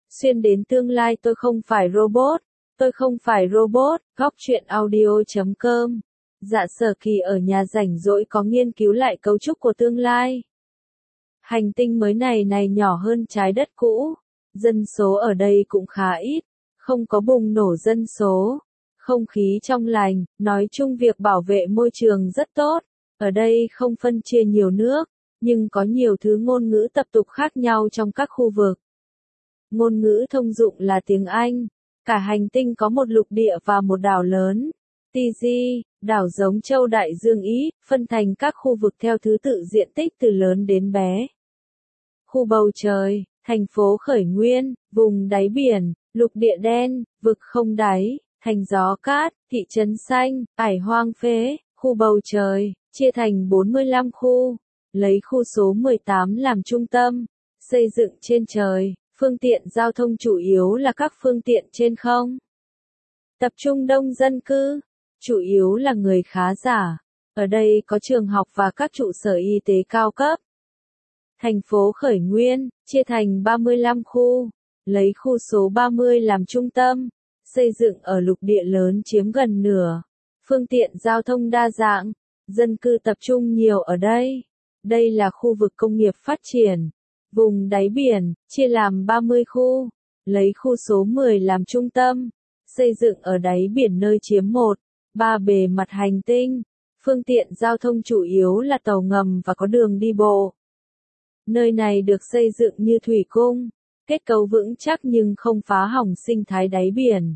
Xuyên đến tương lai tôi không phải robot. Tôi không phải robot. Góc truyện audio.com. Dạ Sở Kỳ ở nhà rảnh rỗi có nghiên cứu lại cấu trúc của tương lai. Hành tinh mới này nhỏ hơn trái đất cũ. Dân số ở đây cũng khá ít. Không có bùng nổ dân số. Không khí trong lành, nói chung việc bảo vệ môi trường rất tốt. Ở đây không phân chia nhiều nước, nhưng có nhiều thứ ngôn ngữ tập tục khác nhau trong các khu vực. Ngôn ngữ thông dụng là tiếng Anh. Cả hành tinh có một lục địa và một đảo lớn. TG, đảo giống châu Đại Dương Ý, phân thành các khu vực theo thứ tự diện tích từ lớn đến bé. Khu bầu trời, thành phố khởi nguyên, vùng đáy biển, lục địa đen, vực không đáy, thành gió cát, thị trấn xanh, ải hoang phế, khu bầu trời, chia thành 45 khu, lấy khu số 18 làm trung tâm, xây dựng trên trời, phương tiện giao thông chủ yếu là các phương tiện trên không. Tập trung đông dân cư, chủ yếu là người khá giả, ở đây có trường học và các trụ sở y tế cao cấp. Thành phố khởi nguyên, chia thành 35 khu, lấy khu số 30 làm trung tâm, xây dựng ở lục địa lớn chiếm gần nửa, phương tiện giao thông đa dạng, dân cư tập trung nhiều ở đây. Đây là khu vực công nghiệp phát triển. Vùng đáy biển, chia làm 30 khu, lấy khu số 10 làm trung tâm, xây dựng ở đáy biển nơi chiếm 1/3 bề mặt hành tinh, phương tiện giao thông chủ yếu là tàu ngầm và có đường đi bộ. Nơi này được xây dựng như thủy cung, kết cấu vững chắc nhưng không phá hỏng sinh thái đáy biển.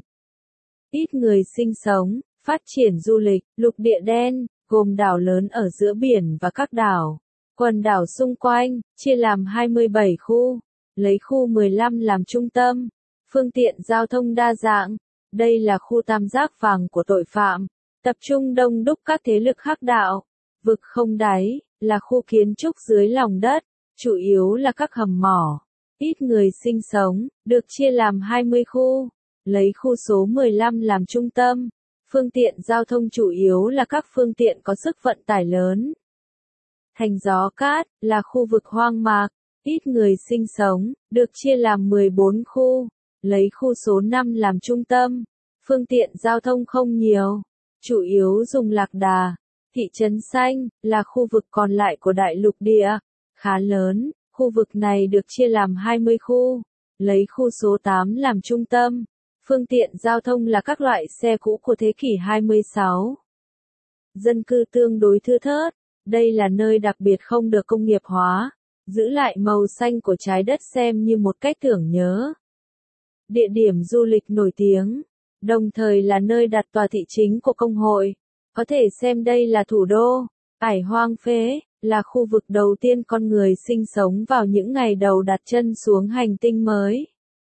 Ít người sinh sống, phát triển du lịch, lục địa đen, gồm đảo lớn ở giữa biển và các đảo. Quần đảo xung quanh, chia làm 27 khu, lấy khu 15 làm trung tâm, phương tiện giao thông đa dạng. Đây là khu tam giác vàng của tội phạm, tập trung đông đúc các thế lực hắc đạo. Vực không đáy, là khu kiến trúc dưới lòng đất, chủ yếu là các hầm mỏ. Ít người sinh sống, được chia làm 20 khu, lấy khu số 15 làm trung tâm, phương tiện giao thông chủ yếu là các phương tiện có sức vận tải lớn. Thành gió cát, là khu vực hoang mạc, ít người sinh sống, được chia làm 14 khu, lấy khu số 5 làm trung tâm, phương tiện giao thông không nhiều, chủ yếu dùng lạc đà. Thị trấn xanh, là khu vực còn lại của đại lục địa, khá lớn, khu vực này được chia làm 20 khu, lấy khu số 8 làm trung tâm, phương tiện giao thông là các loại xe cũ của thế kỷ 26. Dân cư tương đối thưa thớt. Đây là nơi đặc biệt không được công nghiệp hóa, giữ lại màu xanh của trái đất xem như một cách tưởng nhớ. Địa điểm du lịch nổi tiếng, đồng thời là nơi đặt tòa thị chính của công hội. Có thể xem đây là thủ đô. Ải hoang phế, là khu vực đầu tiên con người sinh sống vào những ngày đầu đặt chân xuống hành tinh mới.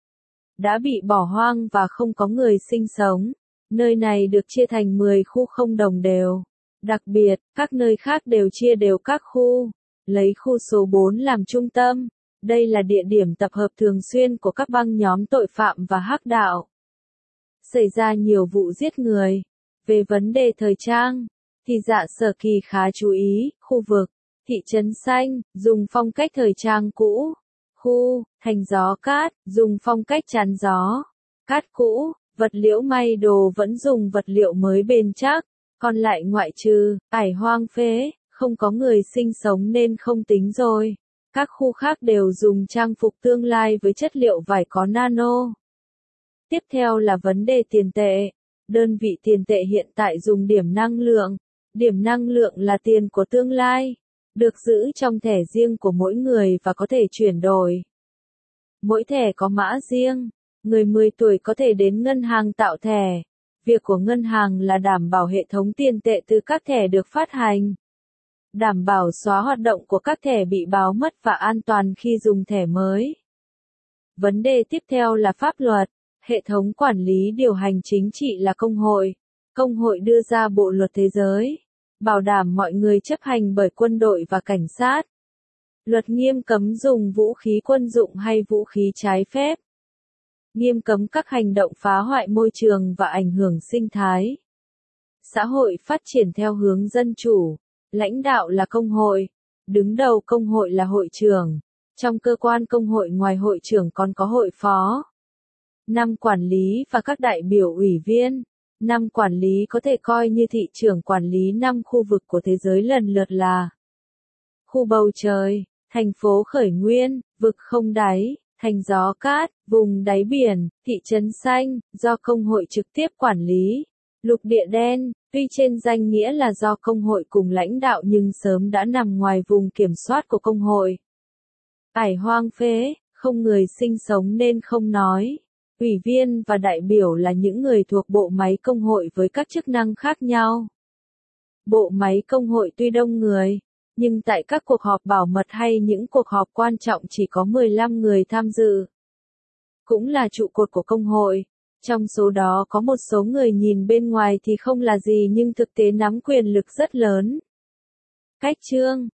Đã bị bỏ hoang và không có người sinh sống. Nơi này được chia thành 10 khu không đồng đều. Đặc biệt, các nơi khác đều chia đều các khu, lấy khu số 4 làm trung tâm. Đây là địa điểm tập hợp thường xuyên của các băng nhóm tội phạm và hắc đạo. Xảy ra nhiều vụ giết người. Về vấn đề thời trang, thì Dạ Sở Kỳ khá chú ý, khu vực, thị trấn xanh, dùng phong cách thời trang cũ. Khu, thành gió cát, dùng phong cách chắn gió. Cát cũ, vật liễu may đồ vẫn dùng vật liệu mới bền chắc. Còn lại ngoại trừ, ải hoang phế, không có người sinh sống nên không tính rồi. Các khu khác đều dùng trang phục tương lai với chất liệu vải có nano. Tiếp theo là vấn đề tiền tệ. Đơn vị tiền tệ hiện tại dùng điểm năng lượng. Điểm năng lượng là tiền của tương lai, được giữ trong thẻ riêng của mỗi người và có thể chuyển đổi. Mỗi thẻ có mã riêng. Người 10 tuổi có thể đến ngân hàng tạo thẻ. Việc của ngân hàng là đảm bảo hệ thống tiền tệ từ các thẻ được phát hành. Đảm bảo xóa hoạt động của các thẻ bị báo mất và an toàn khi dùng thẻ mới. Vấn đề tiếp theo là pháp luật. Hệ thống quản lý điều hành chính trị là công hội. Công hội đưa ra bộ luật thế giới, bảo đảm mọi người chấp hành bởi quân đội và cảnh sát. Luật nghiêm cấm dùng vũ khí quân dụng hay vũ khí trái phép. Nghiêm cấm các hành động phá hoại môi trường và ảnh hưởng sinh thái. Xã hội phát triển theo hướng dân chủ. Lãnh đạo là công hội. Đứng đầu công hội là hội trưởng. Trong cơ quan công hội ngoài hội trưởng còn có hội phó. 5 quản lý và các đại biểu ủy viên. 5 quản lý có thể coi như thị trưởng quản lý 5 khu vực của thế giới lần lượt là khu bầu trời, thành phố khởi nguyên, vực không đáy, thành gió cát, vùng đáy biển, thị trấn xanh, do công hội trực tiếp quản lý. Lục địa đen, tuy trên danh nghĩa là do công hội cùng lãnh đạo nhưng sớm đã nằm ngoài vùng kiểm soát của công hội. Ải hoang phế, không người sinh sống nên không nói. Ủy viên và đại biểu là những người thuộc bộ máy công hội với các chức năng khác nhau. Bộ máy công hội tuy đông người, nhưng tại các cuộc họp bảo mật hay những cuộc họp quan trọng chỉ có 15 người tham dự. Cũng là trụ cột của công hội. Trong số đó có một số người nhìn bên ngoài thì không là gì nhưng thực tế nắm quyền lực rất lớn. Cách chương